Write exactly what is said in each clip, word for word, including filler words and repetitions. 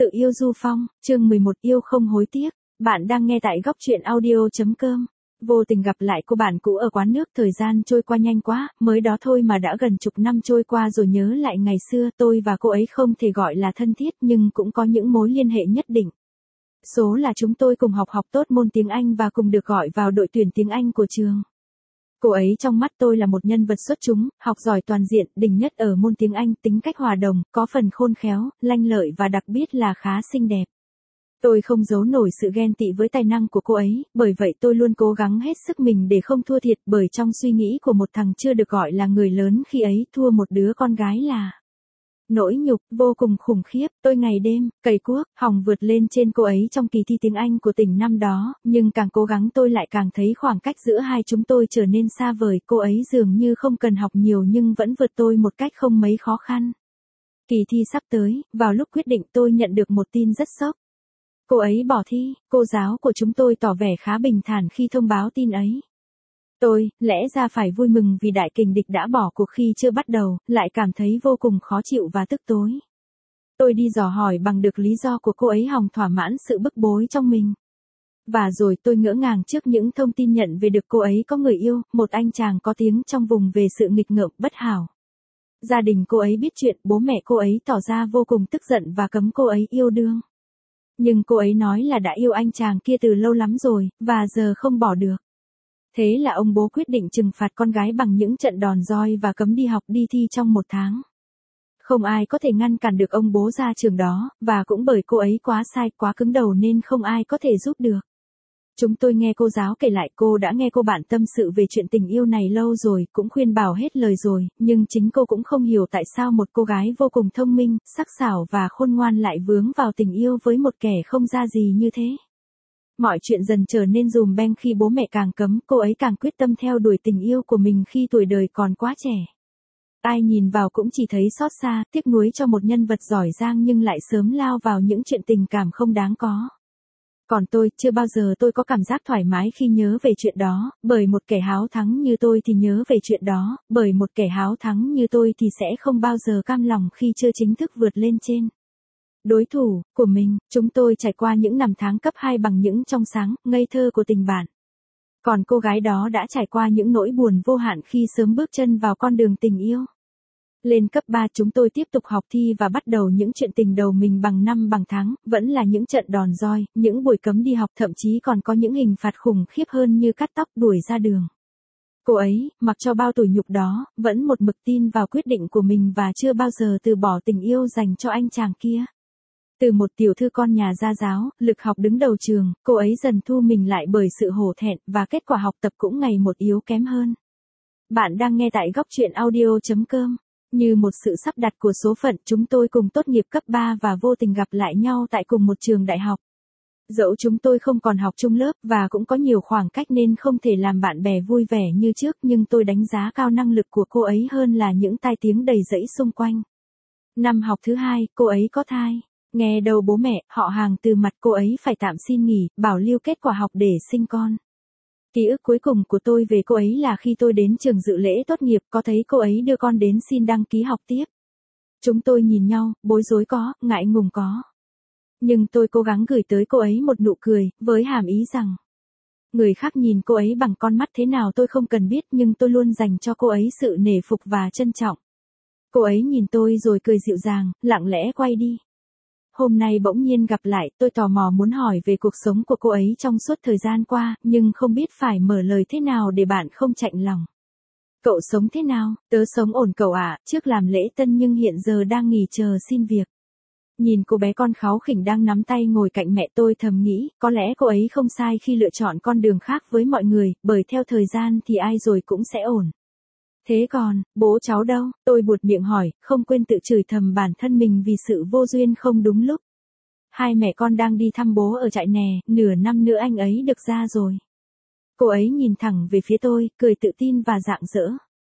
Tự yêu Du Phong, chương mười một yêu không hối tiếc. Bạn đang nghe tại góc truyện audio chấm com. Vô tình gặp lại cô bạn cũ ở quán nước, thời gian trôi qua nhanh quá, mới đó thôi mà đã gần chục năm trôi qua rồi. Nhớ lại ngày xưa, tôi và cô ấy không thể gọi là thân thiết nhưng cũng có những mối liên hệ nhất định. Số là chúng tôi cùng học học tốt môn tiếng Anh và cùng được gọi vào đội tuyển tiếng Anh của trường. Cô ấy trong mắt tôi là một nhân vật xuất chúng, học giỏi toàn diện, đỉnh nhất ở môn tiếng Anh, tính cách hòa đồng, có phần khôn khéo, lanh lợi và đặc biệt là khá xinh đẹp. Tôi không giấu nổi sự ghen tị với tài năng của cô ấy, bởi vậy tôi luôn cố gắng hết sức mình để không thua thiệt, bởi trong suy nghĩ của một thằng chưa được gọi là người lớn khi ấy, thua một đứa con gái là nỗi nhục vô cùng khủng khiếp. Tôi ngày đêm cày cuốc hòng vượt lên trên cô ấy trong kỳ thi tiếng Anh của tỉnh năm đó, nhưng càng cố gắng tôi lại càng thấy khoảng cách giữa hai chúng tôi trở nên xa vời. Cô ấy dường như không cần học nhiều nhưng vẫn vượt tôi một cách không mấy khó khăn. Kỳ thi sắp tới, vào lúc quyết định tôi nhận được một tin rất sốc. Cô ấy bỏ thi. Cô giáo của chúng tôi tỏ vẻ khá bình thản khi thông báo tin ấy. Tôi, lẽ ra phải vui mừng vì đại kình địch đã bỏ cuộc khi chưa bắt đầu, lại cảm thấy vô cùng khó chịu và tức tối. Tôi đi dò hỏi bằng được lý do của cô ấy hòng thỏa mãn sự bức bối trong mình. Và rồi tôi ngỡ ngàng trước những thông tin nhận về được cô ấy có người yêu, một anh chàng có tiếng trong vùng về sự nghịch ngợm bất hảo. Gia đình cô ấy biết chuyện, bố mẹ cô ấy tỏ ra vô cùng tức giận và cấm cô ấy yêu đương. Nhưng cô ấy nói là đã yêu anh chàng kia từ lâu lắm rồi, và giờ không bỏ được. Thế là ông bố quyết định trừng phạt con gái bằng những trận đòn roi và cấm đi học đi thi trong một tháng. Không ai có thể ngăn cản được ông bố ra trường đó, và cũng bởi cô ấy quá sai, quá cứng đầu nên không ai có thể giúp được. Chúng tôi nghe cô giáo kể lại, cô đã nghe cô bạn tâm sự về chuyện tình yêu này lâu rồi, cũng khuyên bảo hết lời rồi, nhưng chính cô cũng không hiểu tại sao một cô gái vô cùng thông minh, sắc sảo và khôn ngoan lại vướng vào tình yêu với một kẻ không ra gì như thế. Mọi chuyện dần trở nên dùm beng khi bố mẹ càng cấm, cô ấy càng quyết tâm theo đuổi tình yêu của mình khi tuổi đời còn quá trẻ. Ai nhìn vào cũng chỉ thấy xót xa, tiếc nuối cho một nhân vật giỏi giang nhưng lại sớm lao vào những chuyện tình cảm không đáng có. Còn tôi, chưa bao giờ tôi có cảm giác thoải mái khi nhớ về chuyện đó, bởi một kẻ háo thắng như tôi thì nhớ về chuyện đó, bởi một kẻ háo thắng như tôi thì sẽ không bao giờ cam lòng khi chưa chính thức vượt lên trên đối thủ của mình. Chúng tôi trải qua những năm tháng cấp hai bằng những trong sáng, ngây thơ của tình bạn. Còn cô gái đó đã trải qua những nỗi buồn vô hạn khi sớm bước chân vào con đường tình yêu. Lên cấp ba chúng tôi tiếp tục học thi và bắt đầu những chuyện tình đầu mình bằng năm bằng tháng, vẫn là những trận đòn roi, những buổi cấm đi học, thậm chí còn có những hình phạt khủng khiếp hơn như cắt tóc, đuổi ra đường. Cô ấy, mặc cho bao tủi nhục đó, vẫn một mực tin vào quyết định của mình và chưa bao giờ từ bỏ tình yêu dành cho anh chàng kia. Từ một tiểu thư con nhà gia giáo, lực học đứng đầu trường, cô ấy dần thu mình lại bởi sự hổ thẹn, và kết quả học tập cũng ngày một yếu kém hơn. Bạn đang nghe tại góc truyện audio chấm com. Như một sự sắp đặt của số phận, chúng tôi cùng tốt nghiệp cấp ba và vô tình gặp lại nhau tại cùng một trường đại học. Dẫu chúng tôi không còn học chung lớp và cũng có nhiều khoảng cách nên không thể làm bạn bè vui vẻ như trước, nhưng tôi đánh giá cao năng lực của cô ấy hơn là những tai tiếng đầy rẫy xung quanh. Năm học thứ hai, cô ấy có thai. Nghe đầu bố mẹ, họ hàng từ mặt cô ấy phải tạm xin nghỉ, bảo lưu kết quả học để sinh con. Ký ức cuối cùng của tôi về cô ấy là khi tôi đến trường dự lễ tốt nghiệp, có thấy cô ấy đưa con đến xin đăng ký học tiếp. Chúng tôi nhìn nhau, bối rối có, ngại ngùng có. Nhưng tôi cố gắng gửi tới cô ấy một nụ cười, với hàm ý rằng người khác nhìn cô ấy bằng con mắt thế nào tôi không cần biết, nhưng tôi luôn dành cho cô ấy sự nể phục và trân trọng. Cô ấy nhìn tôi rồi cười dịu dàng, lặng lẽ quay đi. Hôm nay bỗng nhiên gặp lại, tôi tò mò muốn hỏi về cuộc sống của cô ấy trong suốt thời gian qua, nhưng không biết phải mở lời thế nào để bạn không chạnh lòng. Cậu sống thế nào? Tớ sống ổn cậu ạ, trước làm lễ tân nhưng hiện giờ đang nghỉ chờ xin việc. Nhìn cô bé con kháu khỉnh đang nắm tay ngồi cạnh mẹ, tôi thầm nghĩ, có lẽ cô ấy không sai khi lựa chọn con đường khác với mọi người, bởi theo thời gian thì ai rồi cũng sẽ ổn. Thế còn, bố cháu đâu? Tôi buột miệng hỏi, không quên tự chửi thầm bản thân mình vì sự vô duyên không đúng lúc. Hai mẹ con đang đi thăm bố ở trại nè, nửa năm nữa anh ấy được ra rồi. Cô ấy nhìn thẳng về phía tôi, cười tự tin và rạng rỡ.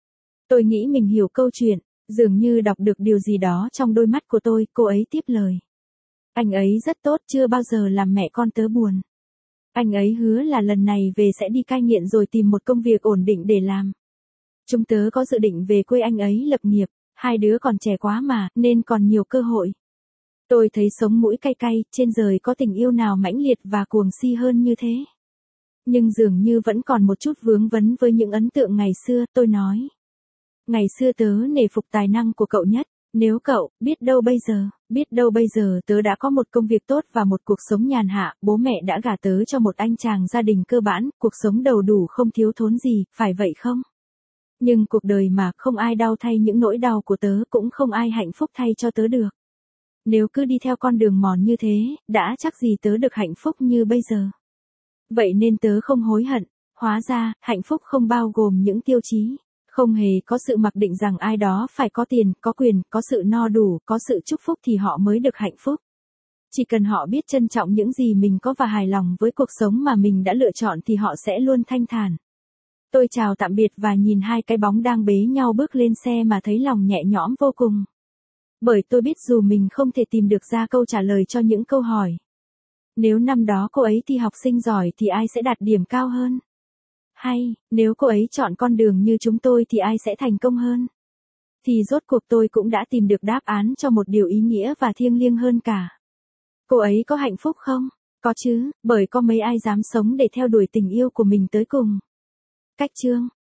Tôi nghĩ mình hiểu câu chuyện, dường như đọc được điều gì đó trong đôi mắt của tôi, cô ấy tiếp lời. Anh ấy rất tốt, chưa bao giờ làm mẹ con tớ buồn. Anh ấy hứa là lần này về sẽ đi cai nghiện rồi tìm một công việc ổn định để làm. Chúng tớ có dự định về quê anh ấy lập nghiệp, hai đứa còn trẻ quá mà, nên còn nhiều cơ hội. Tôi thấy sống mũi cay cay, trên đời có tình yêu nào mãnh liệt và cuồng si hơn như thế. Nhưng dường như vẫn còn một chút vướng vấn với những ấn tượng ngày xưa, tôi nói. Ngày xưa tớ nể phục tài năng của cậu nhất, nếu cậu, biết đâu bây giờ, biết đâu bây giờ tớ đã có một công việc tốt và một cuộc sống nhàn hạ, bố mẹ đã gả tớ cho một anh chàng gia đình cơ bản, cuộc sống đầu đủ không thiếu thốn gì, phải vậy không? Nhưng cuộc đời mà không ai đau thay những nỗi đau của tớ, cũng không ai hạnh phúc thay cho tớ được. Nếu cứ đi theo con đường mòn như thế, đã chắc gì tớ được hạnh phúc như bây giờ. Vậy nên tớ không hối hận, hóa ra, hạnh phúc không bao gồm những tiêu chí. Không hề có sự mặc định rằng ai đó phải có tiền, có quyền, có sự no đủ, có sự chúc phúc thì họ mới được hạnh phúc. Chỉ cần họ biết trân trọng những gì mình có và hài lòng với cuộc sống mà mình đã lựa chọn thì họ sẽ luôn thanh thản. Tôi chào tạm biệt và nhìn hai cái bóng đang bế nhau bước lên xe mà thấy lòng nhẹ nhõm vô cùng. Bởi tôi biết dù mình không thể tìm được ra câu trả lời cho những câu hỏi. Nếu năm đó cô ấy thi học sinh giỏi thì ai sẽ đạt điểm cao hơn? Hay, nếu cô ấy chọn con đường như chúng tôi thì ai sẽ thành công hơn? Thì rốt cuộc tôi cũng đã tìm được đáp án cho một điều ý nghĩa và thiêng liêng hơn cả. Cô ấy có hạnh phúc không? Có chứ, bởi có mấy ai dám sống để theo đuổi tình yêu của mình tới cùng. Cách chương